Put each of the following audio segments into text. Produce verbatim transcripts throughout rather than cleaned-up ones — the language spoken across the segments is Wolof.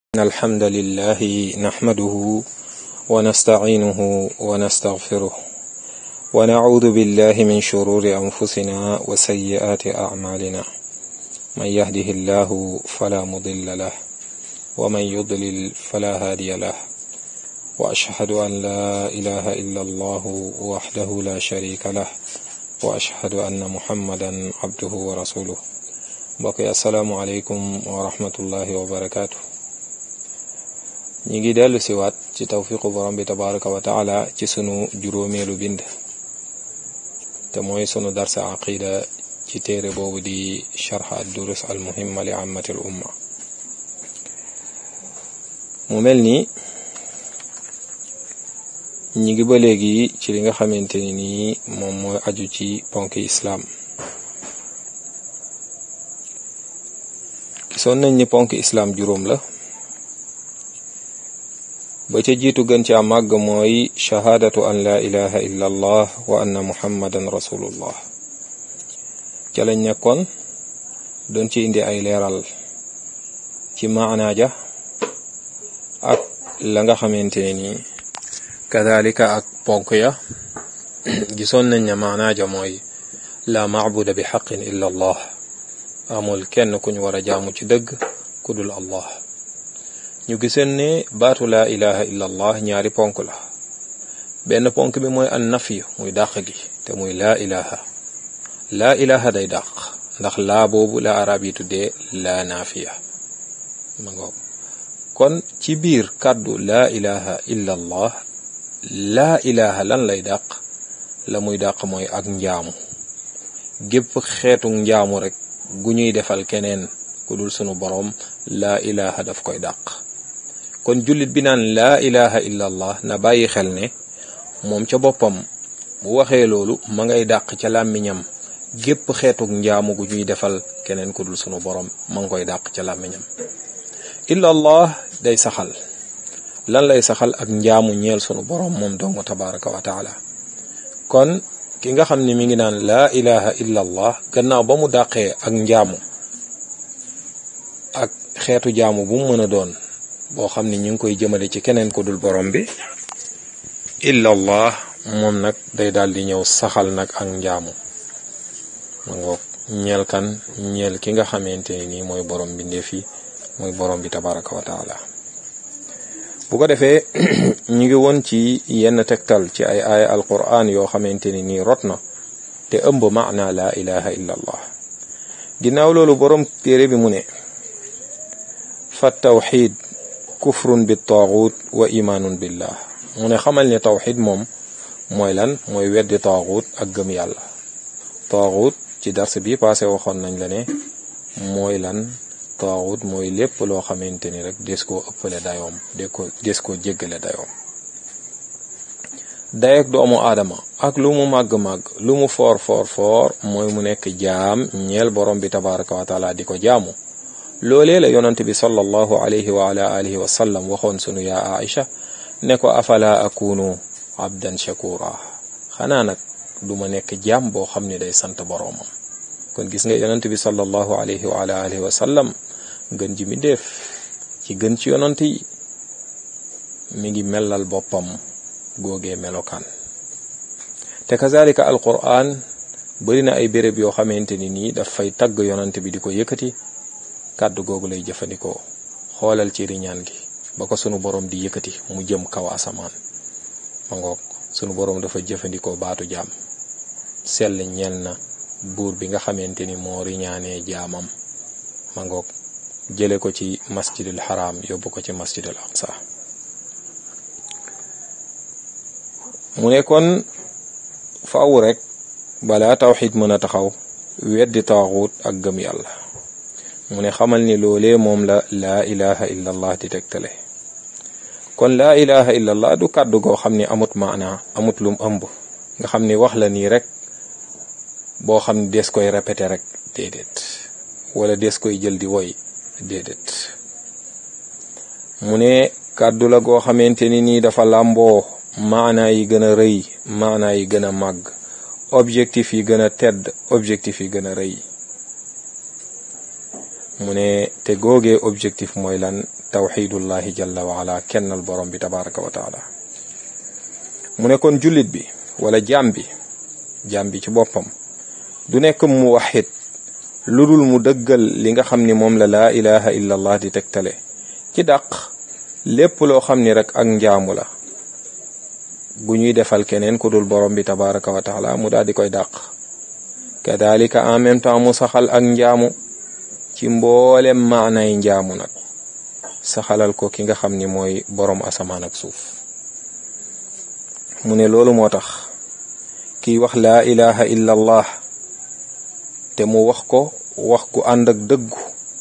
إن الحمد لله نحمده ونستعينه ونستغفره ونعوذ بالله من شرور أنفسنا وسيئات أعمالنا من يهده الله فلا مضل له ومن يضلل فلا هادي له وأشهد أن لا إله إلا الله وحده لا شريك له وأشهد أن محمدا عبده ورسوله بقي السلام عليكم ورحمة الله وبركاته. ñi ngi dellu siwaat ci tawfiqu borom bi tabaraka wa taala ci sunu juróomeelu bind te mooy sunu darsa aqida ci téere boobu di sharh ad-durus al-muhimma li ammati al-umma. mu mel ni ñi ngi ba léegi ci li nga xamante ni nii moom mooy aju ci ponk islaam. gisoon nañ ni ponk islaam juróom la, ba ca jiitu gën ci a màgg mooy shahaadatu an la ilaha illa allah wa anna muhammadan rasulullah. ca lañ nekkoon doon ci indi ay leeral ci maanaa ja ak la nga xamante ni kadalika ak ponk ya. gisoon nañ ne maanaa ja mooy la maabuda bi xaqin illa allah, amul kenn kuñ war a jaamu ci dëgg ku dul allah. ñu giseen ne baatu laa ilaha illa allah ñaari ponk la. benn ponk bi mooy an nafiyu muy dàq gi te muy laa ilaha laa ilaha day dàq, ndax laa boobu la arab yi tuddee laa naafiya ma ngoog. kon ci biir kàddu laa ilaha illa allah laa ilaha lan lay dàq? la muy dàq mooy ak njaamu, gépp xeetu njaamu rek gu ñuy defal keneen ku dul sunu boroom laa ilaha daf koy dàq. kon jullit bi naan laa ilaha illa allah na bàyyi xel ne moom ca boppam bu waxee loolu ma ngay dàq ca làmmiñam gépp xeetuk njaamu gu ñuy defal keneen ku dul sunu borom ma ngi koy dàq ca làmmiñam. illa allah day saxal lan lay saxal? ak njaamu ñeel sunu borom moom dongu tabaraka wa taala. kon ki nga xam ne mi ngi naan laa ilaha illa allah gannaaw ba mu dàqee ak njaamu ak xeetu jaamu bu mu mën a doon boo xam ne ñu ngi koy jëmale ci keneen ku dul borom bi, illa allah moom nag day daal di ñëw saxal nag ak njaamu ma ngoog ñeel kan? ñeel ki nga xamante ni mooy borom bi ndefi mooy borom bi tabaraka wa taala. bu ko defee ñu ngi woon ci yenn tegtal ci ay aaya alquran yoo xamante ni nii rot na te ëmb maana la ilaha illa allah. ginnaaw loolu borom téere bi mu ne fa tawxid kufrun bi taaxut wa imaanun billah. mu ne xamal ne tawxid moom mooy lan? mooy weddi taaxut ak gëm yàlla. taaxut ci dars bi passé waxoon nañ la ne mooy lan? taaxut mooy lépp loo xamante ni rek des koo ëppale dayoom de ko des koo jéggale dayoom. dayeek doomu aadama ak lu mu màgg-màgg lu mu foor foor foor mooy mu nekk jaam ñeel borom bi tabaraka wa taala di ko jaamu. loolee la yonante bi sallallahu alayhi wa ala alihi wa sallam waxoon sunu yaa Aisha ne ko afala akunu abdan shakura, xanaa nag du ma nekk jaam boo xam ne day sant boroomam. kon gis nga yonante bi sallallahu alayhi wa ala alihi wa sallam gën ji mi def ci gën ci yonante yi mi ngi melal boppam googee melokaan. te kazalika alquran bari na ay béréb yoo xamante ni nii daf fay tagg yonante bi di ko yëkkati, kàddu googu lay jëfandikoo. xoolal ci riñaan gi ba ko sunu borom di yëkkati mu jëm kaw asamaan ma ngoog sunu borom dafa jëfandikoo baatu jaam. sell ñeel na buur bi nga xamante ni moo riñaanee jaamam ma ngoog jële ko ci masjidul haram yóbbu ko ci masjidul aqsa. mu ne kon faaw rek balaa tawxid mën a taxaw weddi taaxut ak gëm yàlla. mu ne xamal ni loolee moom la laa ilaha illa allah di tegtale. kon laa ilaha illa allah du kàddu goo xam ni amut maana amut lum ëmb nga xam ni wax la nii rek boo xam ni des koy répété rek, déedéet. wala des koy jël di woy, déedéet. mu ne kàddu la goo xamante ni nii dafa làmboo maana yi gën a rëy, maana yi gën a màgg, objectif yi gën a tedd, objectif yi gën a rëy. mu ne te googee objectif mooy lan? tawxidullahi jalla wa ala kennal borom bi tabaraka wa taala mu ne kon jullit bi wala jaam bi jaam bi ci boppam du nekk mu waxit lu dul mu dëggal li nga xam ni moom la laa ilaha illa allah di tegtale ci dàq lépp loo xam ni rek ak njaamu la gu ñuy defal keneen ku dul borom bi tabaraka wa taala mu daal di koy dàq kadalika en même temps mu saxal ak njaamu ci mboolem maanay njaamu nag saxalal ko ki nga xam ni mooy borom asamaan ak suuf mu ne loolu moo tax kiy wax laa ilaha illa allah te mu wax ko wax gu ànd ak dëggu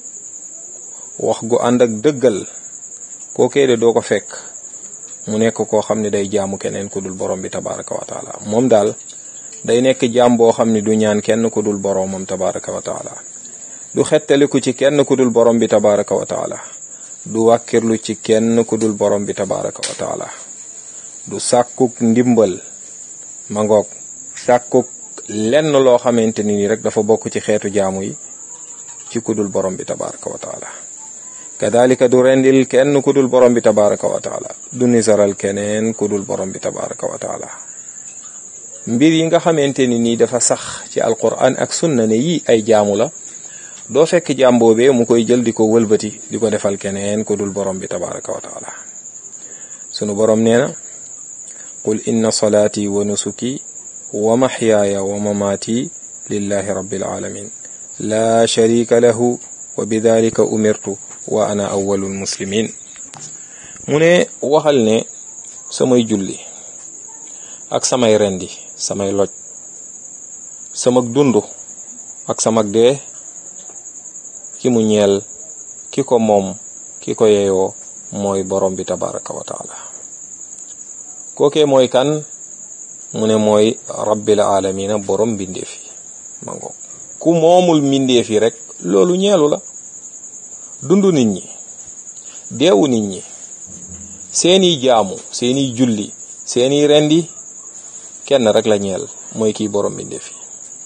wax gu ànd ak dëggal kookee de doo ko fekk mu nekk koo xam ne day jaamu keneen ku dul borom bi tabaraka wa taala moom daal day nekk jaam boo xam ne du ñaan kenn ku dul boromam tabaraka wa taala du xettaliku ci kenn ku dul borom bi tabaraka wa taala du wàkkirlu ci kenn ku dul borom bi tabaraka wa taala du sàkkuk ndimbal ma ngoog sàkkuk lenn loo xamante ni rek dafa bokk ci xeetu jaamu yi ci ku dul borom bi tabaraka wa taala kadalika du rendil kenn ku dul borom bi tabaraka wa taala du nisaral keneen ku dul borom bi tabaraka wa taala mbir yi nga xamante ni nii dafa sax ci alquran ak sunna ne yi ay jaamu la doo fekk jaam boobee mu koy jël di ko wëlbati di ko defal keneen ku dul borom bi tabaraka wa taala sunu borom nee na qul inna salaati wa nusuki wa maxyaaya wa mamaati lillahi rabbil alamin laa sharika lahu wa bidalika umirtu wa ana awwalul muslimin mu ne waxal ne samay julli ak samay rendi samay loj samak dundu ak samak dee ki mu ñeel ki ko moom ki ko yeyoo mooy borom bi tabaraka wa taala kookee mooy kan mu ne mooy rabbil alamina borom mbindeef yi ma ngoog ku moomul mbindeef yi rek loolu ñeelu la dundu nit ñi deewu nit ñi seeni jaamu seeni julli seeni rendi kenn rek la ñeel mooy kii borom mbindeef yi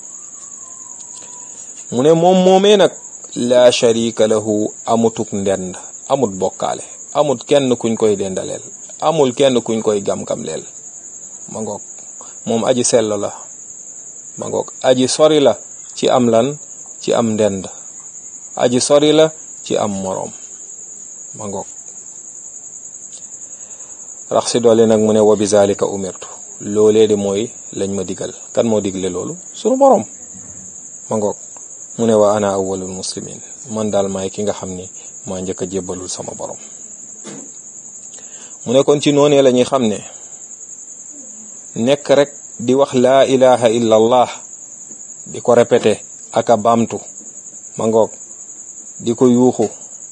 mu ne moom moomee nag la sharika lahu amutuk ndend amut bokkaale amut kenn kuñ koy dendaleel amul kenn kuñ koy gam-gam leel ma ngoog moom aji sell la ma ngoog aji sori la ci am lan ci am ndend aji sori la ci am moroom ma ngoog rax si doole nag mu ne wa bizalika umirtu loolee de mooy lañ ma digal kan moo digle loolu sunu boroom ma ngoog mu ne wa ana awwalul muslimin man daal maay ki nga xam ni maa njëkk a jébbalul sama borom mu ne kon ci noonee la ñuy xam ne nekk rek di wax laa ilaha illa allah di ko répété ak a baamtu ma ngoog di ko yuuxu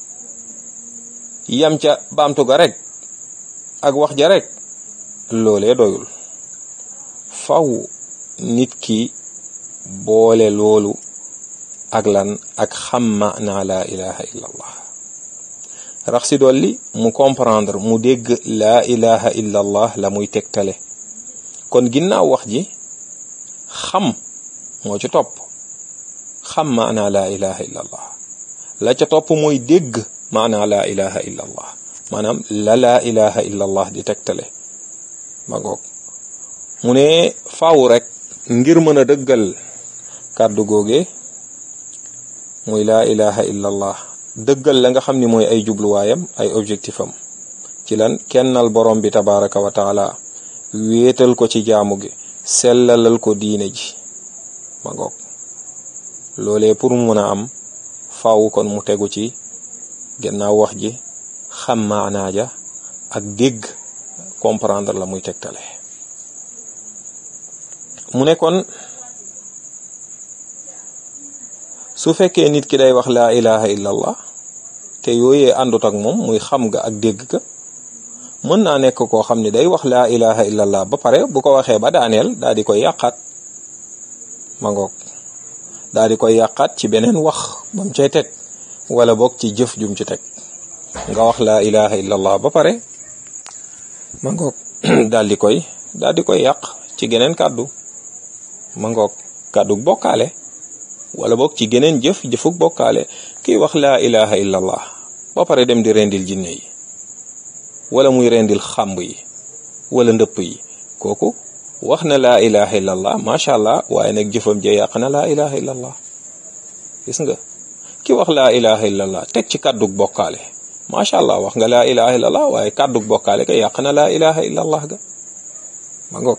yam ca baamtu ga rek ak wax ja rek loolee doyul faw nit ki boole loolu ak lan ak xam maanaa laa ilaha illa allah rax si dolli mu comprendre mu dégg laa ilaha illa allah la muy tegtale kon ginnaaw wax ji xam moo ci topp xam maanaa laa ilaha illa allah la ca topp mooy dégg maanaa laa ilaha illa allah maanaam la laa ilaha illa allah di tegtale ma ngoog mu ne faaw rek ngir mën a dëggal kàddu googe muy laa ilaha illa allah dëggal la nga xam ni mooy ay jubluwaayam ay objectif am ci lan kennal borom bi tabaraka wa taala wéetal ko ci jaamu gi sellalal ko diine ji ma ngoog loolee pour mu mën a am faaw kon mu tegu ci gannaaw wax ji xam maanaa ja ak dégg comprendre la muy tegtale mu ne kon su fekkee nit ki day wax laa ilaha illa allah te yooyee àndut ak moom muy xam nga ak dégg ka mën naa nekk koo xam ne day wax laa ilaha illa allah ba pare bu ko waxee ba daaneel daal di koy yàqaat ma ngoog daal di koy yàqaat ci beneen wax ba mu cay teg wala boog ci jëf jum ci teg nga wax laa ilaha illa allah ba pare ma ngoog daal di koy daal di koy yàq ci geneen kàddu ma ngoog kàddu bokkaale wala boog ci geneen jëf jëfuk bokkaale kiy wax laa ilaha illa allah ba pare dem di rendil jinne yi wala muy rendil xàmb yi wala ndëpp yi kooku wax na laa ilaha illallah macha allah waaye nag jëfam ja yàq na laa ilaha illallah. gis nga ki wax laa ilaha illallah teg ci kàddug bokkaale macha allah wax nga laa ilaha illallah waaye kàddug bokkaale ka yàq na laa ilaha illallah ga ma ngoog.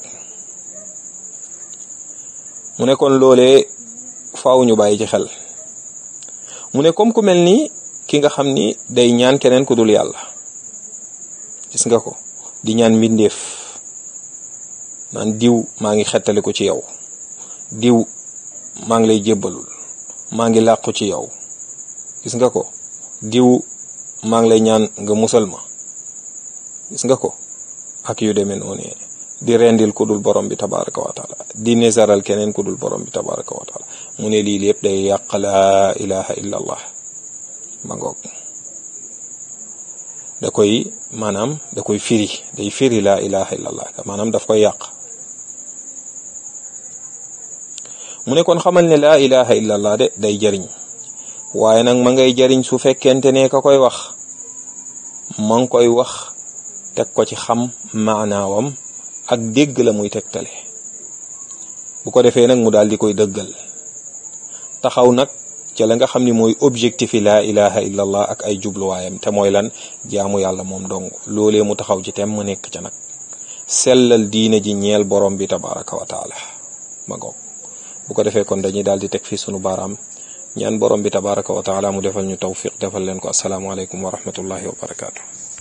mu ne kon loolee faaw ñu bàyyi ci xel. mu ne comme ku mel ni ki nga xam ni day ñaan keneen ku dul yàlla gis nga ko di ñaan mbindeef naan diw maa ngi xettali ko ci yow, diw maa ngi lay jébbalul, maa ngi làqu ci yow, gis nga ko diw maa ngi lay ñaan nga musal ma, gis nga ko ak yu demee noonu di rendil ku dul borom bi tabaraka wa taala, di nesaral keneen ku dul borom bi tabaraka wa taala. mu ne lii lépp day yàq laa ilaha illa allah ma ngoog. da koy maanaam da koy firi day firi laa ilaha illa allah maanaam daf koy yàq. mu ne kon xamal ne laa ilaha illa allah de day jariñ waaye nag ma ngay jariñ su fekkente ne ka koy wax ma ngi koy wax teg ko ci xam maanaawam ak dégg la muy tegtale. bu ko defee nag mu daal di koy dëggal taxaw nag ca la nga xam ni mooy objectif yi laa ilaha illallah ak ay jubluwaayam te mooy lan jaamu yàlla moom dong loolee mu taxaw ci tem mu nekk ca nag sellal diine ji ñeel borom bi tabaraka wa taala ma ngoog. bu ko defee kon dañuy daal di teg fii sunu baaraam ñaan borom bi tabaraka wa taala mu defal ñu tawfiq defal leen ko. asalaamaaleykum wa rahmatullahi wa barakaatu.